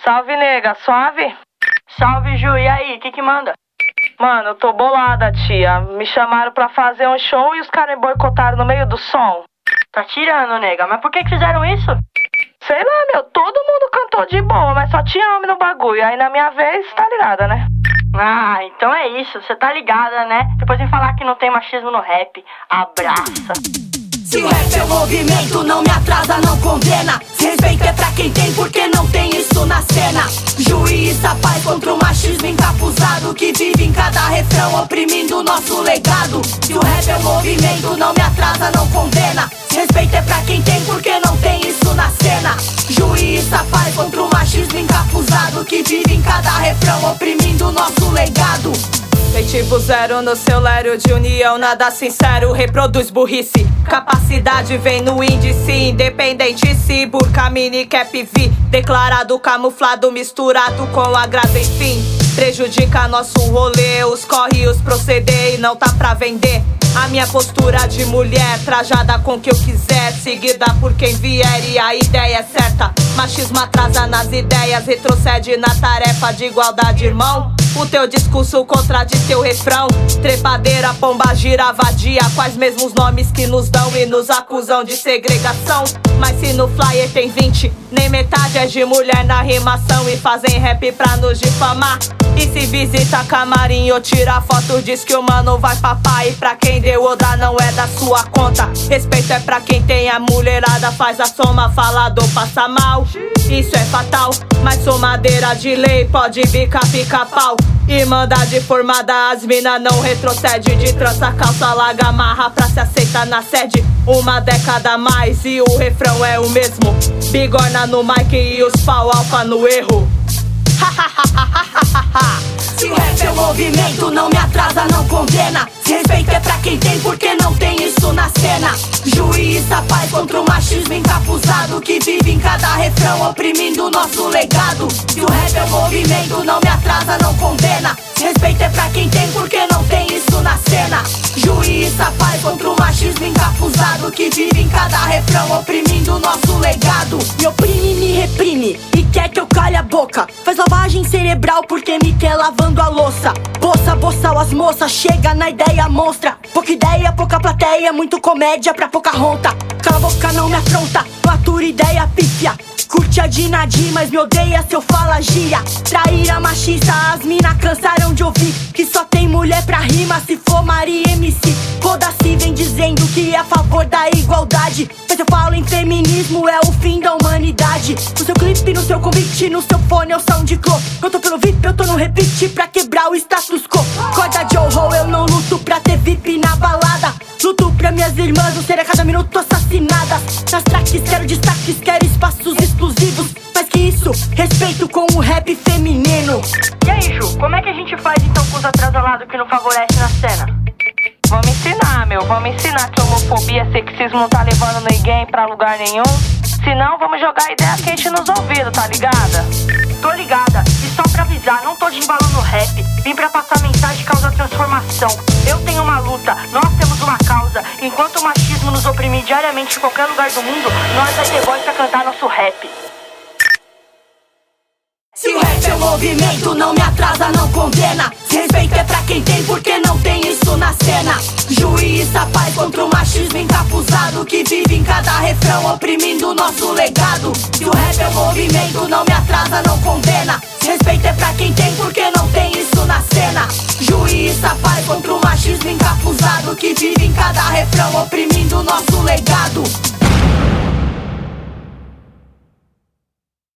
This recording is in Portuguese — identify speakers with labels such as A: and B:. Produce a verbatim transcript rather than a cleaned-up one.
A: Salve, nega, suave?
B: Salve, Ju, e aí, o que que manda?
A: Mano, eu tô bolada, tia. Me chamaram pra fazer um show e os caras me boicotaram no meio do som.
B: Tá tirando, nega, mas por que que fizeram isso?
A: Sei lá, meu, todo mundo cantou de boa, mas só tinha homem no bagulho. Aí na minha vez, tá ligada, né?
B: Ah, então é isso, você tá ligada, né? Depois vem falar que não tem machismo no rap. Abraça.
C: Se o rap é o movimento, não me atrasa, não condena. Se respeito é pra quem tem, porque não tem isso na cena. Juiz a paz contra o machismo encapuzado que vive em cada refrão oprimindo o nosso legado. Se o rap é o movimento, não me atrasa, não condena. Se respeito é pra quem tem, porque não tem isso na cena. Juiz a paz contra o machismo encapuzado que vive em cada refrão oprimindo o nosso legado.
D: Tem tipo zero no seu lério de união, nada sincero, reproduz burrice. Capacidade vem no índice, independente se burca, mini cap V. Declarado, camuflado, misturado com agrado, enfim. Prejudica nosso rolê, os corre, os proceder e não tá pra vender. A minha postura de mulher, trajada com o que eu quiser, seguida por quem vier e a ideia é certa. Machismo atrasa nas ideias, retrocede na tarefa de igualdade, irmão. O teu discurso contradiz teu refrão. Trepadeira, pomba, gira, vadia, quais mesmos nomes que nos dão e nos acusam de segregação. Mas se no flyer tem vinte, nem metade é de mulher na rimação e fazem rap pra nos difamar. E se visita camarim ou tira foto, diz que o mano vai papar. E pra quem deu ou dá não é da sua conta. Respeito é pra quem tem, a mulherada faz a soma, falador passa mal. Isso é fatal, mas sou madeira de lei, pode bicar, pica pau. Irmandade formada, as mina não retrocede. De trança, calça, larga, amarra pra se aceitar na sede. Uma década a mais e o refrão é o mesmo. Bigorna no mic e os pau alfa no erro.
C: Se o rap é o movimento, não me atrasa, não condena. Se respeito é pra quem tem, porque não tem isso na cena. Juiz a paz contra o machismo encapuzado que vive em cada refrão oprimindo o nosso legado. Se o rap é o movimento, não me atrasa, não condena. Se respeito é pra quem tem, porque não tem isso na cena. Juiz a paz contra o machismo encapuzado que vive em cada refrão oprimindo o nosso legado. Me oprime, me reprime e quer que eu cale a boca. Faz lavagem cerebral porque me quer lavando a louça. Boça, boçal, as moças, chega na ideia monstra. Pouca ideia, pouca plateia, muito comédia pra pouca ronta. Cala a boca, não me afronta, matura ideia pífia. Curte a Dinadi, mas me odeia se eu falo gíria. Traíra machista, as mina cansaram de ouvir que só tem mulher pra rima se for Maria M C. Foda-se, vem dizendo que é a favor da igualdade, mas eu falo em feminismo, é o fim da humanidade. No seu clipe, no seu convite, no seu fone é o SoundCloud. Eu tô pelo V I P, eu tô no repeat pra quebrar o status quo. Corda de horror, eu não luto pra ter V I P na balada. Luto pra minhas irmãs não serem a cada minuto assassinadas. Nas tracks quero destaques, quero espaços exclusivos. Mais que isso, respeito com o rap feminino.
B: E aí, Ju, como é que a gente faz então com os atrasalados que não favorecem na cena?
A: Vamos ensinar, meu, vamos ensinar que homofobia, sexismo não tá levando ninguém pra lugar nenhum. Senão vamos jogar ideia quente nos ouvidos, tá ligada?
B: Tô ligada, e só pra avisar, não tô de embalo no rap. Vim pra passar mensagem e causar transformação. Eu tenho uma luta, nós temos uma causa. Enquanto o machismo nos oprimir diariamente em qualquer lugar do mundo, nós vai ter voz pra cantar nosso rap.
C: Se o rap é o movimento, não me atrasa, não condena. Se respeito é pra quem tem, porque não tem isso na cena. Juiz a paz contra o machismo encapuzado que vive em cada refrão oprimindo o nosso legado. Se o rap é o movimento, não me atrasa, não condena. Se respeito é pra quem tem, porque não tem isso na cena. Juiz a paz contra o machismo encapuzado que vive em cada refrão oprimindo o nosso legado.